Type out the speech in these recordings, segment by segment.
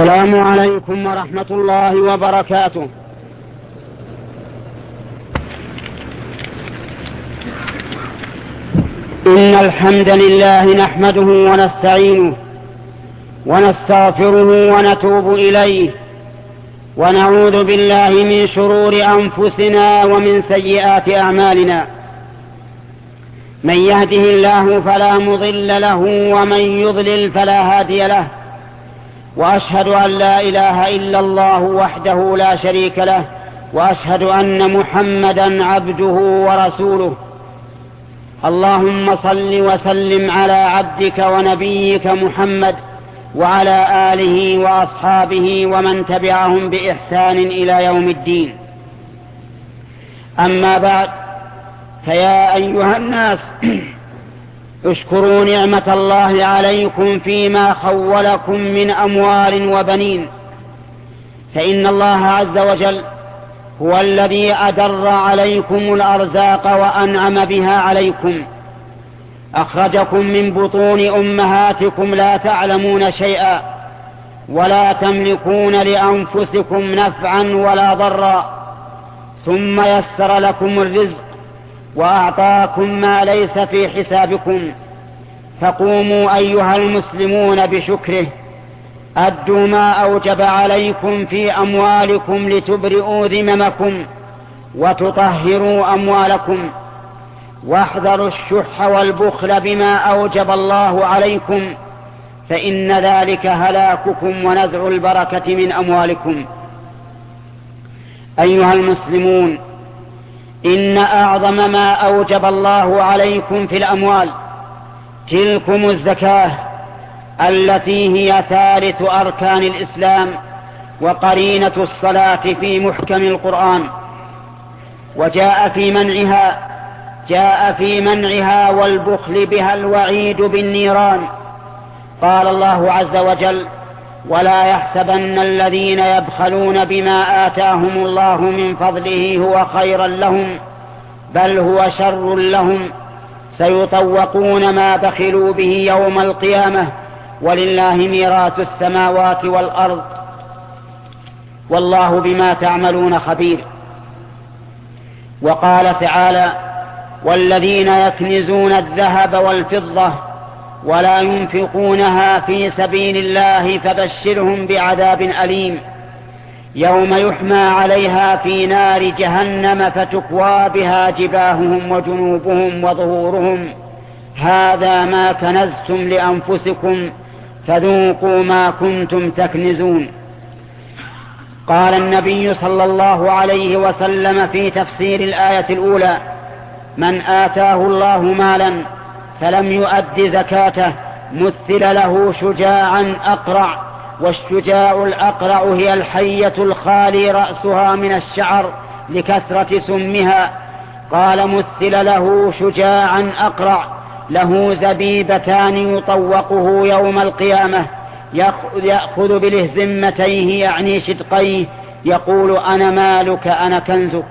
السلام عليكم ورحمة الله وبركاته. إن الحمد لله نحمده ونستعينه ونستغفره ونتوب إليه، ونعوذ بالله من شرور أنفسنا ومن سيئات أعمالنا. من يهده الله فلا مضل له ومن يضلل فلا هادي له، وأشهد أن لا إله إلا الله وحده لا شريك له، وأشهد أن محمدا عبده ورسوله. اللهم صل وسلم على عبدك ونبيك محمد وعلى آله وأصحابه ومن تبعهم بإحسان إلى يوم الدين. أما بعد، فيا أيها الناس اشكروا نعمة الله عليكم فيما خولكم من أموال وبنين، فإن الله عز وجل هو الذي أدر عليكم الأرزاق وأنعم بها عليكم. أخرجكم من بطون أمهاتكم لا تعلمون شيئا ولا تملكون لأنفسكم نفعا ولا ضرا، ثم يسر لكم الرزق وأعطاكم ما ليس في حسابكم. فقوموا أيها المسلمون بشكره، أدوا ما أوجب عليكم في أموالكم لتبرئوا ذممكم وتطهروا أموالكم، واحذروا الشح والبخل بما أوجب الله عليكم، فإن ذلك هلاككم ونزع البركة من أموالكم. أيها المسلمون، إن أعظم ما أوجب الله عليكم في الأموال تلكم الزكاة، التي هي ثالث أركان الإسلام وقرينة الصلاة في محكم القرآن. وجاء في منعها والبخل بها الوعيد بالنيران. قال الله عز وجل: ولا يحسبن الذين يبخلون بما آتاهم الله من فضله هو خيرا لهم، بل هو شر لهم، سيطوقون ما بخلوا به يوم القيامة، ولله ميراث السماوات والأرض، والله بما تعملون خبير. وقال تعالى: والذين يكنزون الذهب والفضة ولا ينفقونها في سبيل الله فبشرهم بعذاب أليم، يوم يحمى عليها في نار جهنم فتكوى بها جباههم وجنوبهم وظهورهم، هذا ما كنزتم لأنفسكم فذوقوا ما كنتم تكنزون. قال النبي صلى الله عليه وسلم في تفسير الآية الأولى: من آتاه الله مالا فلم يؤد زكاته مثل له شجاعا أقرع، والشجاع الأقرع هي الحية الخالي رأسها من الشعر لكثرة سمها. قال: مثل له شجاعا أقرع له زبيبتان يطوقه يوم القيامة، يأخذ بلهزمتيه يعني شدقيه، يقول: أنا مالك أنا كنزك.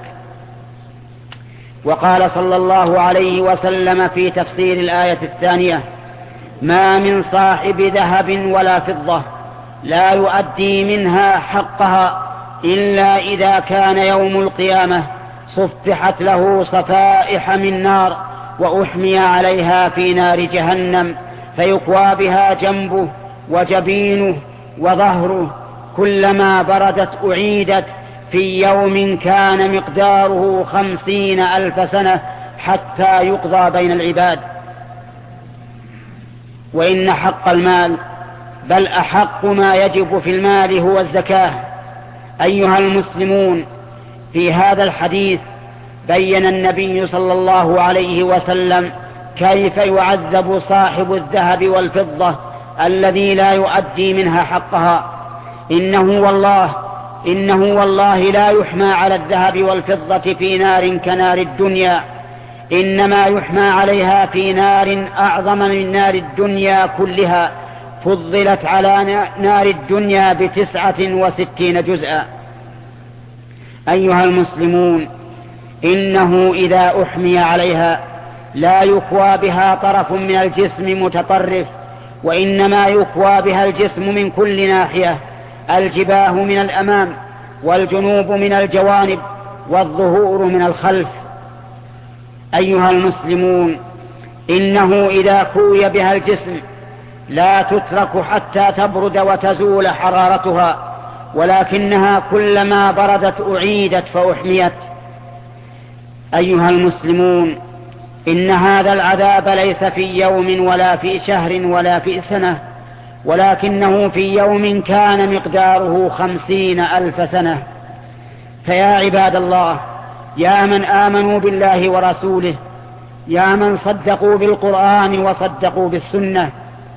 وقال صلى الله عليه وسلم في تفسير الآية الثانية: ما من صاحب ذهب ولا فضة لا يؤدي منها حقها إلا إذا كان يوم القيامة صفحت له صفائح من نار، وأحمي عليها في نار جهنم، فيكوى بها جنبه وجبينه وظهره، كلما بردت أعيدت في يوم كان مقداره 50,000 سنة حتى يقضى بين العباد. وإن حق المال، بل أحق ما يجب في المال، هو الزكاة. أيها المسلمون، في هذا الحديث بين النبي صلى الله عليه وسلم كيف يعذب صاحب الذهب والفضة الذي لا يؤدي منها حقها. إنه والله لا يحمى على الذهب والفضة في نار كنار الدنيا، إنما يحمى عليها في نار أعظم من نار الدنيا كلها، فضلت على نار الدنيا ب69 جزءا. أيها المسلمون، إنه إذا أحمي عليها لا يكوى بها طرف من الجسم متطرف، وإنما يكوى بها الجسم من كل ناحية، الجباه من الأمام والجنوب من الجوانب والظهور من الخلف. أيها المسلمون، إنه إذا كوي بها الجسم لا تترك حتى تبرد وتزول حرارتها، ولكنها كلما بردت أعيدت فأحميت. أيها المسلمون، إن هذا العذاب ليس في يوم ولا في شهر ولا في سنة، ولكنه في يوم كان مقداره 50,000 سنة. فيا عباد الله، يا من آمنوا بالله ورسوله، يا من صدقوا بالقرآن وصدقوا بالسنة،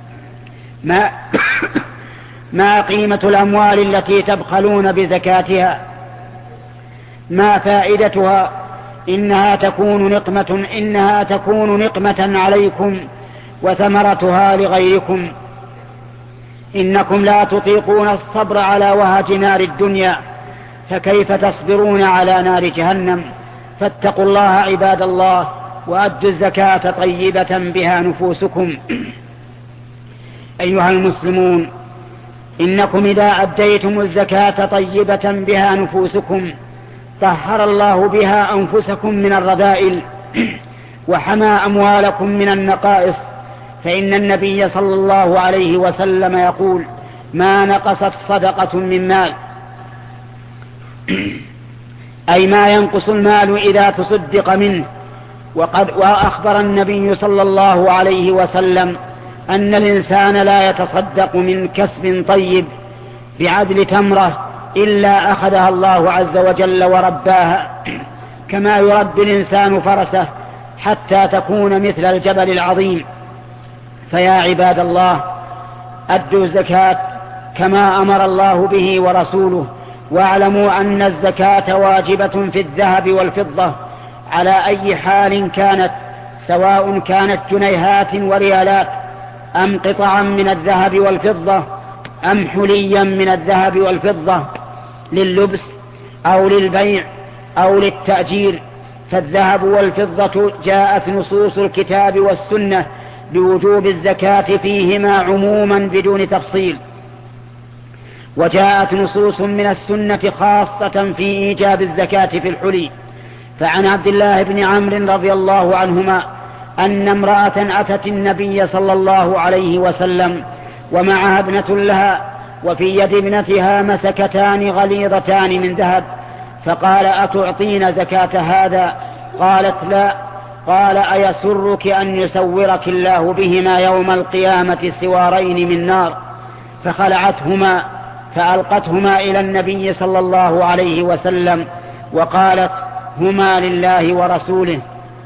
ما قيمة الأموال التي تبخلون بزكاتها؟ ما فائدتها؟ إنها تكون نقمة عليكم وثمرتها لغيركم. إنكم لا تطيقون الصبر على وهج نار الدنيا، فكيف تصبرون على نار جهنم؟ فاتقوا الله عباد الله، وأدوا الزكاة طيبة بها نفوسكم. أيها المسلمون، إنكم إذا أديتم الزكاة طيبة بها نفوسكم طهر الله بها أنفسكم من الرذائل وحمى أموالكم من النقائص. فإن النبي صلى الله عليه وسلم يقول: ما نقصت صدقة من مال، أي ما ينقص المال إذا تصدق منه. وأخبر النبي صلى الله عليه وسلم أن الإنسان لا يتصدق من كسب طيب بعدل تمرة إلا أخذها الله عز وجل ورباها، كما يربي الإنسان فرسه حتى تكون مثل الجبل العظيم. فيا عباد الله، أدوا الزكاة كما أمر الله به ورسوله، واعلموا أن الزكاة واجبة في الذهب والفضة على أي حال كانت، سواء كانت جنيهات وريالات أم قطعا من الذهب والفضة أم حليا من الذهب والفضة لللبس أو للبيع أو للتأجير. فالذهب والفضة جاءت نصوص الكتاب والسنة بوجوب الزكاة فيهما عموما بدون تفصيل، وجاءت نصوص من السنة خاصة في إيجاب الزكاة في الحلي. فعن عبد الله بن عمرو رضي الله عنهما أن امرأة أتت النبي صلى الله عليه وسلم ومعها ابنة لها، وفي يد ابنتها مسكتان غليظتان من ذهب، فقال: أتعطين زكاة هذا؟ قالت: لا. قال: أيسرك أن يسورك الله بهما يوم القيامة سوارين من نار؟ فخلعتهما فألقتهما إلى النبي صلى الله عليه وسلم وقالت: هما لله ورسوله.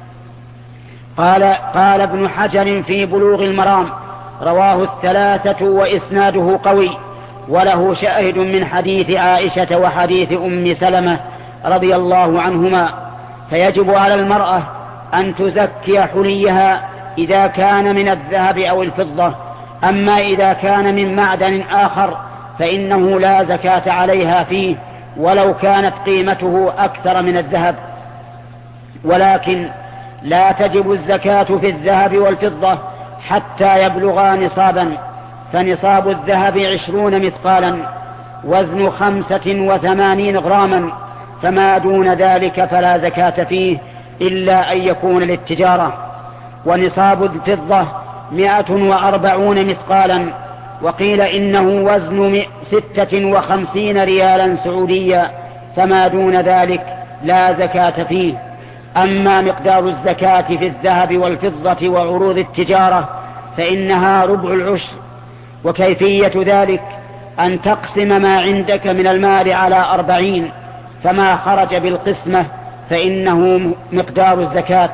قال ابن حجر في بلوغ المرام: رواه الثلاثة وإسناده قوي، وله شاهد من حديث عائشة وحديث أم سلمة رضي الله عنهما. فيجب على المرأة أن تزكي حليها إذا كان من الذهب أو الفضة، أما إذا كان من معدن آخر فإنه لا زكاة عليها فيه ولو كانت قيمته أكثر من الذهب. ولكن لا تجب الزكاة في الذهب والفضة حتى يبلغا نصابا، فنصاب الذهب 20 مثقالا، وزن 85 غراما، فما دون ذلك فلا زكاة فيه إلا أن يكون للتجارة. ونصاب الفضة 140 مثقالا، وقيل إنه وزن 56 ريالا سعوديا، فما دون ذلك لا زكاة فيه. أما مقدار الزكاة في الذهب والفضة وعروض التجارة فإنها ربع العشر. وكيفية ذلك أن تقسم ما عندك من المال على 40، فما خرج بالقسمة فإنه مقدار الزكاة.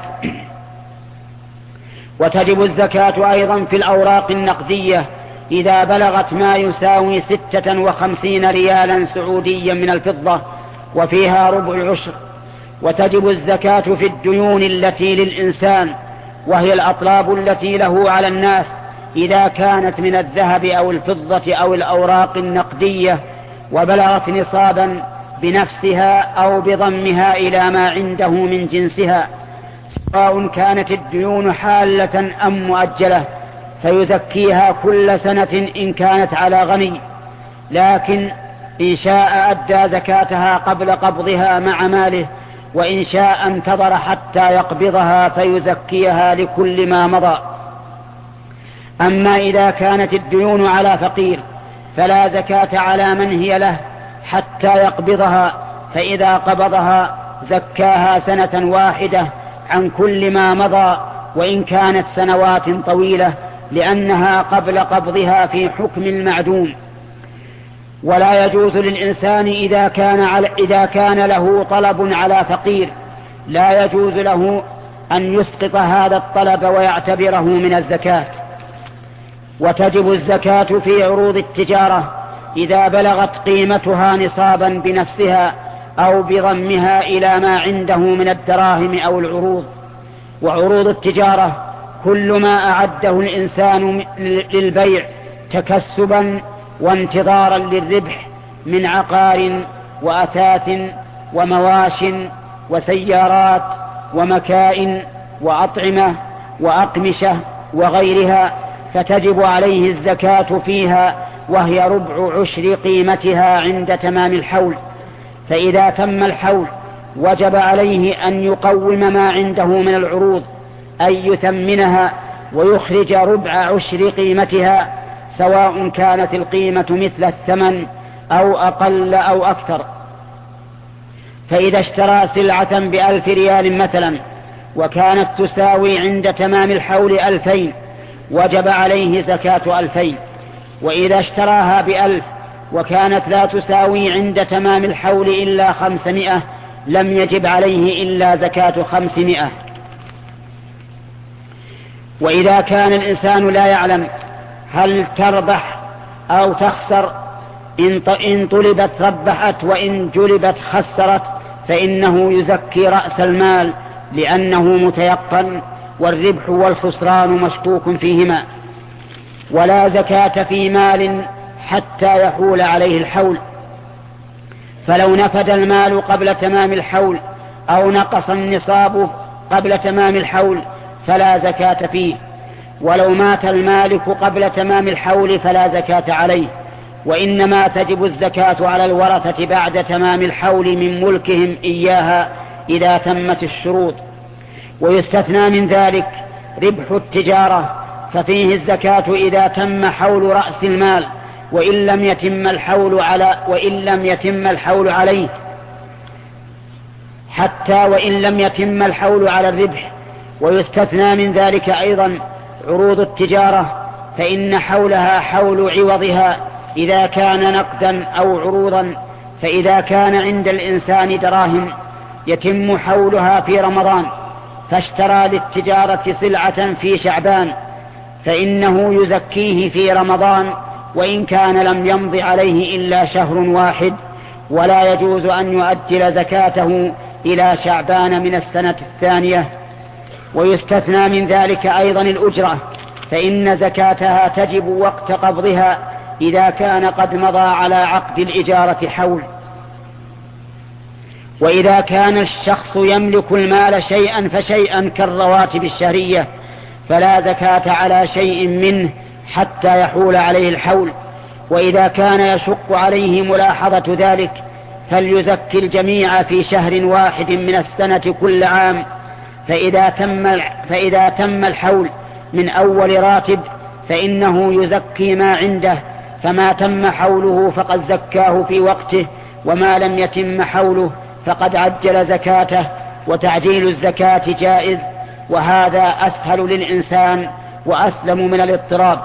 وتجب الزكاة أيضا في الأوراق النقدية إذا بلغت ما يساوي 56 ريالا سعوديا من الفضة، وفيها ربع العشر. وتجب الزكاة في الديون التي للإنسان، وهي الأطلاب التي له على الناس، إذا كانت من الذهب أو الفضة أو الأوراق النقدية وبلغت نصابا بنفسها أو بضمها إلى ما عنده من جنسها، سواء كانت الديون حالة أم مؤجلة، فيزكيها كل سنة إن كانت على غني، لكن إن شاء أدى زكاتها قبل قبضها مع ماله، وإن شاء انتظر حتى يقبضها فيزكيها لكل ما مضى. أما إذا كانت الديون على فقير فلا زكاة على من هي له حتى يقبضها، فإذا قبضها زكاها سنة واحدة عن كل ما مضى وإن كانت سنوات طويلة، لأنها قبل قبضها في حكم المعدوم. ولا يجوز للإنسان إذا كان له طلب على فقير، لا يجوز له أن يسقط هذا الطلب ويعتبره من الزكاة. وتجب الزكاة في عروض التجارة إذا بلغت قيمتها نصابا بنفسها أو بضمها إلى ما عنده من الدراهم أو العروض. وعروض التجارة كل ما أعده الإنسان للبيع تكسبا وانتظارا للربح من عقار وأثاث ومواش وسيارات ومكائن وأطعمة وأقمشة وغيرها، فتجب عليه الزكاة فيها، وهي ربع عشر قيمتها عند تمام الحول. فإذا تم الحول وجب عليه أن يقوم ما عنده من العروض، أي يثمنها ويخرج ربع عشر قيمتها، سواء كانت القيمة مثل الثمن أو أقل أو أكثر. فإذا اشترى سلعة ب1,000 ريال مثلا وكانت تساوي عند تمام الحول 2,000 وجب عليه زكاة 2,000. وإذا اشتراها ب1,000 وكانت لا تساوي عند تمام الحول إلا 500 لم يجب عليه إلا زكاة 500. وإذا كان الإنسان لا يعلم هل تربح أو تخسر، إن طلبت ربحت وإن جلبت خسرت، فإنه يزكي رأس المال لأنه متيقن، والربح والخسران مشكوك فيهما. ولا زكاة في مال حتى يحول عليه الحول، فلو نفد المال قبل تمام الحول أو نقص النصاب قبل تمام الحول فلا زكاة فيه. ولو مات المالك قبل تمام الحول فلا زكاة عليه، وإنما تجب الزكاة على الورثة بعد تمام الحول من ملكهم إياها إذا تمت الشروط. ويستثنى من ذلك ربح التجارة، ففيه الزكاة إذا تم حول رأس المال وإن لم يتم الحول عليه، حتى وإن لم يتم الحول على الربح. ويستثنى من ذلك أيضا عروض التجارة، فإن حولها حول عوضها إذا كان نقدا أو عروضا. فإذا كان عند الإنسان دراهم يتم حولها في رمضان فاشترى للتجارة سلعة في شعبان، فإنه يزكيه في رمضان وإن كان لم يمض عليه إلا شهر واحد، ولا يجوز أن يؤجل زكاته إلى شعبان من السنة الثانية. ويستثنى من ذلك أيضا الأجرة، فإن زكاتها تجب وقت قبضها إذا كان قد مضى على عقد الإجارة حول. وإذا كان الشخص يملك المال شيئا فشيئا كالرواتب الشهرية فلا زكاة على شيء منه حتى يحول عليه الحول. وإذا كان يشق عليه ملاحظة ذلك فليزكي الجميع في شهر واحد من السنة كل عام. فإذا تم الحول من أول راتب فإنه يزكي ما عنده، فما تم حوله فقد زكاه في وقته، وما لم يتم حوله فقد عجل زكاته. وتعجيل الزكاة جائز، وهذا أسهل للإنسان وأسلم من الاضطراب.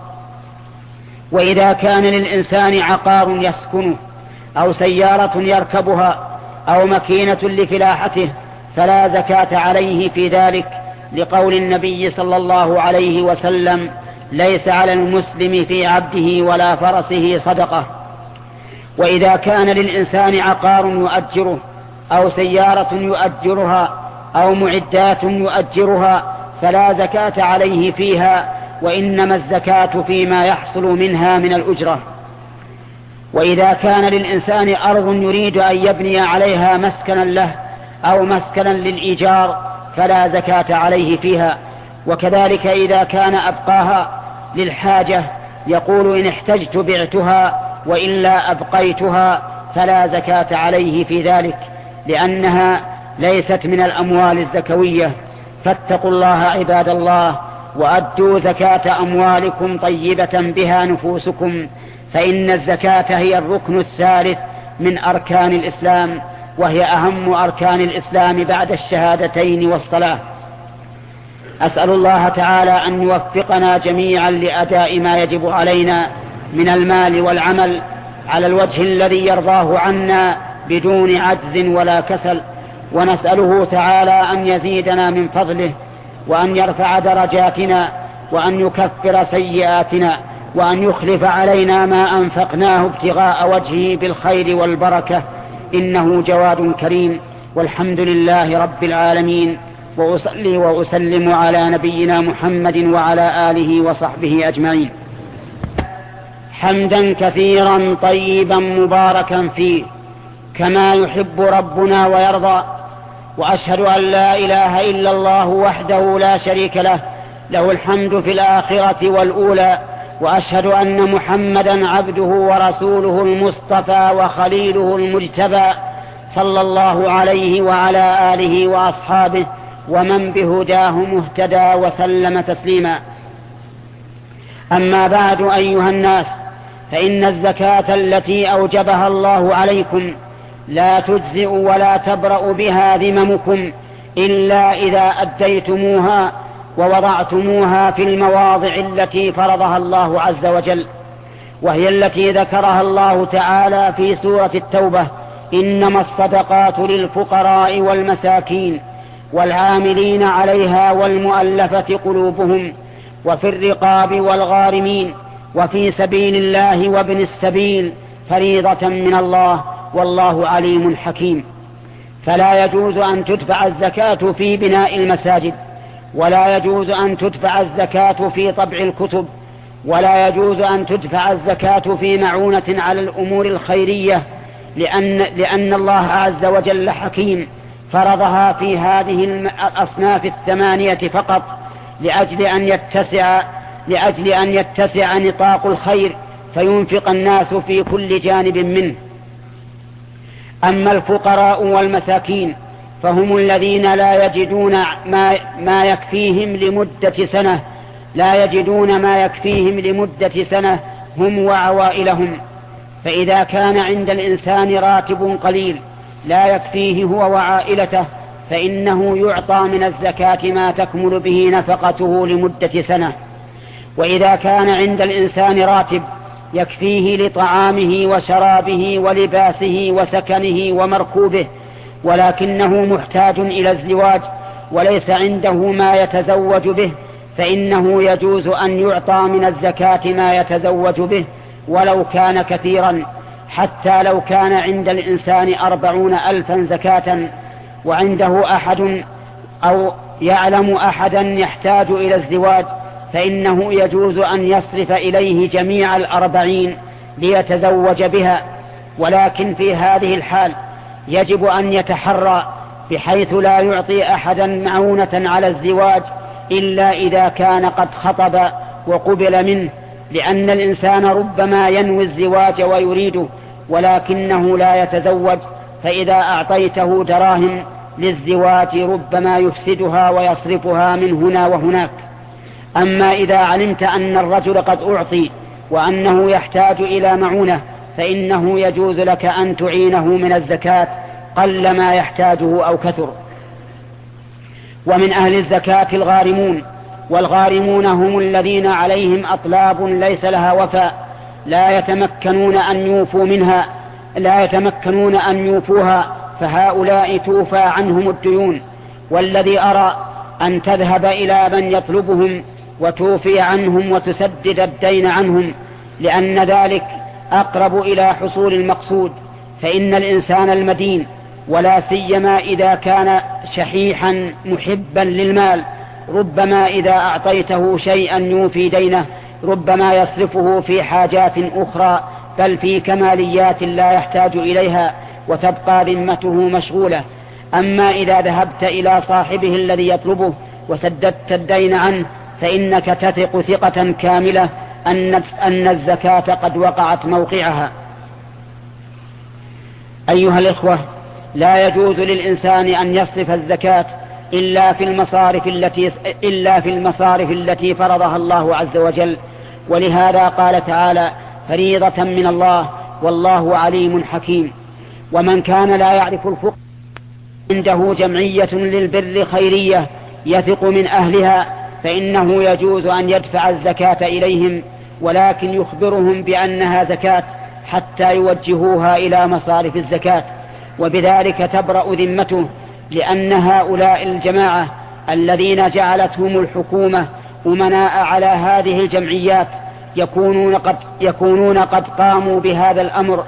وإذا كان للإنسان عقار يسكنه أو سيارة يركبها أو مكينة لفلاحته فلا زكاة عليه في ذلك، لقول النبي صلى الله عليه وسلم: ليس على المسلم في عبده ولا فرسه صدقة. وإذا كان للإنسان عقار يؤجره أو سيارة يؤجرها أو معدات يؤجرها فلا زكاة عليه فيها، وإنما الزكاة فيما يحصل منها من الأجرة. وإذا كان للإنسان أرض يريد أن يبني عليها مسكنا له أو مسكنا للإيجار فلا زكاة عليه فيها. وكذلك إذا كان أبقاها للحاجة يقول: إن احتجت بعتها وإلا أبقيتها فلا زكاة عليه في ذلك، لأنها ليست من الأموال الزكوية. فاتقوا الله عباد الله، وأدوا زكاة أموالكم طيبة بها نفوسكم، فإن الزكاة هي الركن الثالث من أركان الإسلام، وهي أهم أركان الإسلام بعد الشهادتين والصلاة. أسأل الله تعالى أن يوفقنا جميعا لأداء ما يجب علينا من المال والعمل على الوجه الذي يرضاه عنا بدون عجز ولا كسل، ونسأله تعالى أن يزيدنا من فضله، وأن يرفع درجاتنا، وأن يكفر سيئاتنا، وأن يخلف علينا ما أنفقناه ابتغاء وجهه بالخير والبركة، إنه جواد كريم. والحمد لله رب العالمين، وأصلي وأسلم على نبينا محمد وعلى آله وصحبه أجمعين، حمدا كثيرا طيبا مباركا فيه كما يحب ربنا ويرضى. وأشهد أن لا إله إلا الله وحده لا شريك له، له الحمد في الآخرة والأولى. وأشهد أن محمدا عبده ورسوله المصطفى وخليله المجتبى، صلى الله عليه وعلى آله وأصحابه ومن بهداه مهتدى وسلم تسليما. أما بعد أيها الناس، فإن الزكاة التي أوجبها الله عليكم لا تجزئ ولا تبرأ بها ذممكم إلا إذا أديتموها ووضعتموها في المواضع التي فرضها الله عز وجل، وهي التي ذكرها الله تعالى في سورة التوبة: إنما الصدقات للفقراء والمساكين والعاملين عليها والمؤلفة قلوبهم وفي الرقاب والغارمين وفي سبيل الله وابن السبيل فريضة من الله والله عليم حكيم. فلا يجوز أن تدفع الزكاة في بناء المساجد، ولا يجوز أن تدفع الزكاة في طبع الكتب، ولا يجوز أن تدفع الزكاة في معونة على الأمور الخيرية، لأن الله عز وجل حكيم فرضها في هذه الأصناف الثمانية فقط لأجل أن يتسع نطاق الخير فينفق الناس في كل جانب منه. أما الفقراء والمساكين فهم الذين لا يجدون ما يكفيهم لمدة سنة هم وعوائلهم. فإذا كان عند الإنسان راتب قليل لا يكفيه هو وعائلته، فإنه يعطى من الزكاة ما تكمل به نفقته لمدة سنة. وإذا كان عند الإنسان راتب يكفيه لطعامه وشرابه ولباسه وسكنه ومركوبه، ولكنه محتاج إلى الزواج وليس عنده ما يتزوج به، فإنه يجوز أن يعطى من الزكاة ما يتزوج به ولو كان كثيرا، حتى لو كان عند الإنسان 40,000 زكاة وعنده أحد أو يعلم أحدا يحتاج إلى الزواج، فإنه يجوز أن يصرف إليه جميع 40 ليتزوج بها. ولكن في هذه الحال يجب أن يتحرى بحيث لا يعطي أحدا معونة على الزواج إلا إذا كان قد خطب وقبل منه، لأن الإنسان ربما ينوي الزواج ويريده ولكنه لا يتزوج، فإذا أعطيته دراهم للزواج ربما يفسدها ويصرفها من هنا وهناك. أما إذا علمت أن الرجل قد أعطي وأنه يحتاج إلى معونة، فإنه يجوز لك أن تعينه من الزكاة قل ما يحتاجه أو كثر. ومن أهل الزكاة الغارمون، والغارمون هم الذين عليهم أطلاب ليس لها وفاء، لا يتمكنون أن يوفوها، فهؤلاء توفى عنهم الديون. والذي أرى أن تذهب إلى من يطلبهم وتوفي عنهم وتسدد الدين عنهم، لأن ذلك أقرب إلى حصول المقصود. فإن الإنسان المدين ولا سيما إذا كان شحيحا محبا للمال ربما إذا أعطيته شيئا يوفي دينه ربما يصرفه في حاجات أخرى، بل في كماليات لا يحتاج إليها، وتبقى ذمته مشغولة. أما إذا ذهبت إلى صاحبه الذي يطلبه وسددت الدين عنه، فإنك تثق ثقة كاملة أن الزكاة قد وقعت موقعها. أيها الإخوة، لا يجوز للإنسان أن يصرف الزكاة إلا في المصارف التي فرضها الله عز وجل، ولهذا قال تعالى: فريضة من الله والله عليم حكيم. ومن كان لا يعرف الفقه عنده جمعية للبر خيرية يثق من أهلها فإنه يجوز أن يدفع الزكاة إليهم، ولكن يخبرهم بأنها زكاة حتى يوجهوها إلى مصارف الزكاة، وبذلك تبرأ ذمته، لأن هؤلاء الجماعة الذين جعلتهم الحكومة أمناء على هذه الجمعيات يكونون قد قاموا بهذا الأمر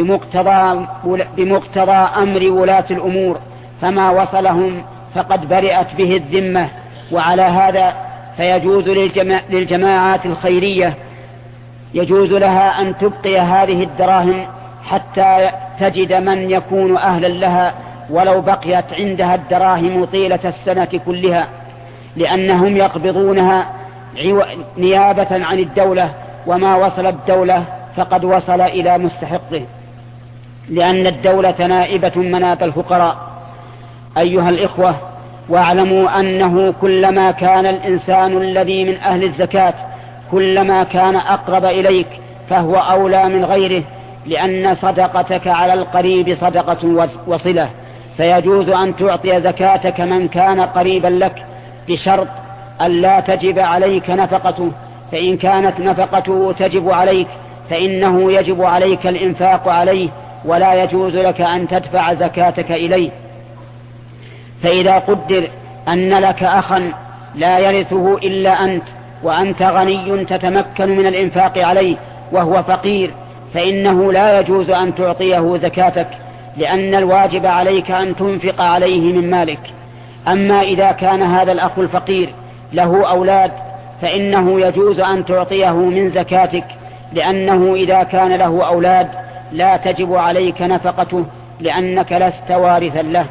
بمقتضى أمر ولاة الأمور، فما وصلهم فقد برئت به الذمة. وعلى هذا فيجوز للجماعات الخيرية يجوز لها أن تبقي هذه الدراهم حتى تجد من يكون أهلا لها، ولو بقيت عندها الدراهم طيلة السنة كلها، لأنهم يقبضونها نيابة عن الدولة، وما وصل الدولة فقد وصل إلى مستحقه، لأن الدولة نائبة مناب الفقراء. أيها الإخوة، واعلموا أنه كلما كان الإنسان الذي من أهل الزكاة كلما كان أقرب إليك فهو أولى من غيره، لأن صدقتك على القريب صدقة وصلة، فيجوز أن تعطي زكاتك من كان قريبا لك بشرط أن لا تجب عليك نفقته، فإن كانت نفقته تجب عليك فإنه يجب عليك الإنفاق عليه، ولا يجوز لك أن تدفع زكاتك إليه. فإذا قدر أن لك أخا لا يرثه إلا أنت، وأنت غني تتمكن من الإنفاق عليه وهو فقير، فإنه لا يجوز أن تعطيه زكاتك، لأن الواجب عليك أن تنفق عليه من مالك. أما إذا كان هذا الأخ الفقير له أولاد فإنه يجوز أن تعطيه من زكاتك، لأنه إذا كان له أولاد لا تجب عليك نفقته، لأنك لست وارثا له.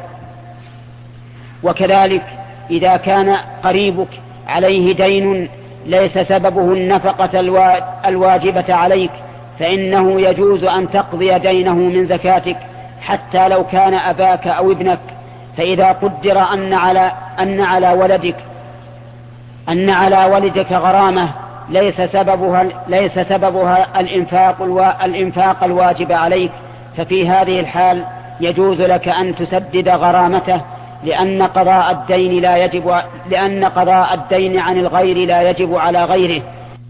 وكذلك إذا كان قريبك عليه دين ليس سببه النفقة الواجبة عليك فإنه يجوز أن تقضي دينه من زكاتك حتى لو كان أباك أو ابنك. فإذا قدر أن على ولدك غرامة ليس سببها الإنفاق الواجب عليك، ففي هذه الحال يجوز لك أن تسدد غرامته، لأن قضاء الدين عن الغير لا يجب على غيره،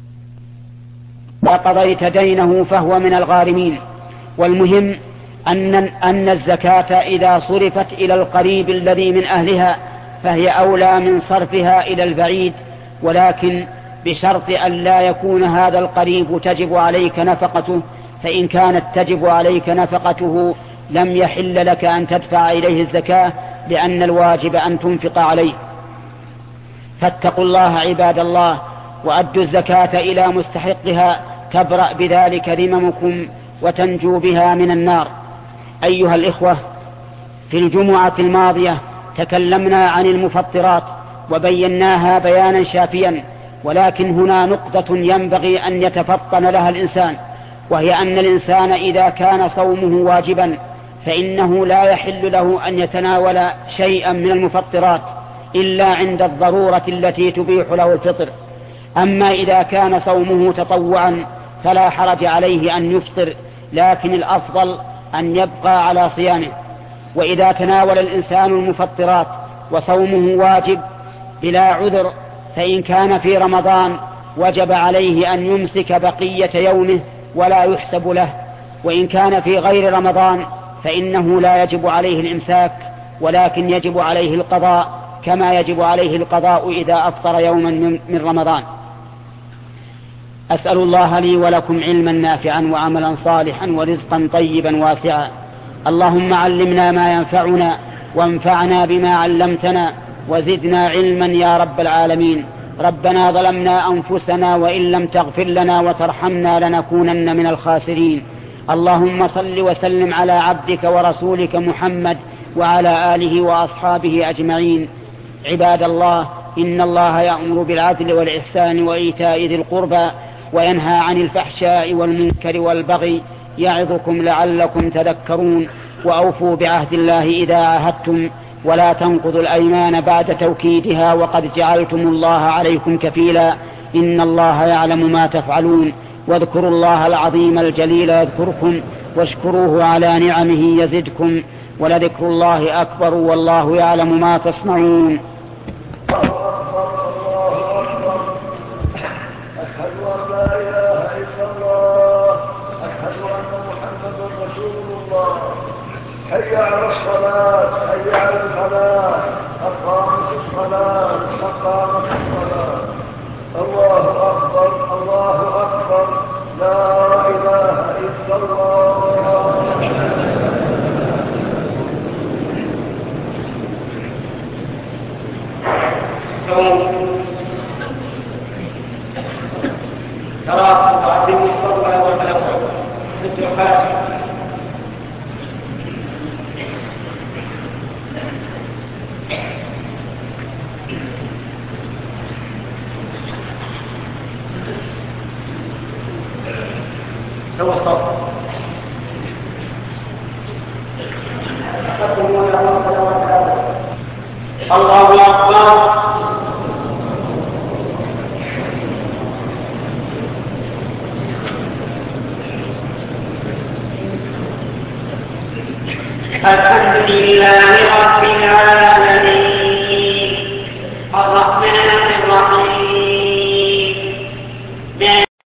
وقضيت دينه فهو من الغارمين. والمهم أن الزكاة إذا صرفت إلى القريب الذي من أهلها فهي أولى من صرفها إلى البعيد، ولكن بشرط أن لا يكون هذا القريب تجب عليك نفقته، فإن كانت تجب عليك نفقته لم يحل لك أن تدفع إليه الزكاة، لأن الواجب أن تنفق عليه. فاتقوا الله عباد الله، وأدوا الزكاة إلى مستحقها تبرأ بذلك ذممكم وتنجو بها من النار. أيها الإخوة، في الجمعة الماضية تكلمنا عن المفطرات وبيناها بيانا شافيا، ولكن هنا نقطة ينبغي أن يتفطن لها الإنسان، وهي أن الإنسان إذا كان صومه واجبا فإنه لا يحل له أن يتناول شيئا من المفطرات إلا عند الضرورة التي تبيح له الفطر. أما إذا كان صومه تطوعا فلا حرج عليه أن يفطر، لكن الأفضل أن يبقى على صيامه. وإذا تناول الإنسان المفطرات وصومه واجب بلا عذر، فإن كان في رمضان وجب عليه أن يمسك بقية يومه ولا يحسب له، وإن كان في غير رمضان فإنه لا يجب عليه الإمساك، ولكن يجب عليه القضاء، كما يجب عليه القضاء إذا أفطر يوما من رمضان. أسأل الله لي ولكم علما نافعا وعملا صالحا ورزقا طيبا واسعا. اللهم علمنا ما ينفعنا وانفعنا بما علمتنا وزدنا علما يا رب العالمين. ربنا ظلمنا أنفسنا وإن لم تغفر لنا وترحمنا لنكونن من الخاسرين. اللهم صل وسلم على عبدك ورسولك محمد وعلى آله وأصحابه أجمعين. عباد الله، إن الله يأمر بالعدل والإحسان وإيتاء ذي القربى وينهى عن الفحشاء والمنكر والبغي يعظكم لعلكم تذكرون. وأوفوا بعهد الله إذا عاهدتم ولا تنقضوا الأيمان بعد توكيدها وقد جعلتم الله عليكم كفيلا إن الله يعلم ما تفعلون. واذكروا الله العظيم الجليل يذكركم واشكروه على نعمه يزدكم ولذكر الله أكبر والله يعلم ما تصنعون. حي على الصلاة حي على الفلاح أقامت الصلاة أقامت الصلاة. الله أكبر الله أكبر لا إله إلا الله. ترى تعظيم الصلاة والتنفس ست الخلق سوى الصف الله أكبر. الحمد لله رب العالمين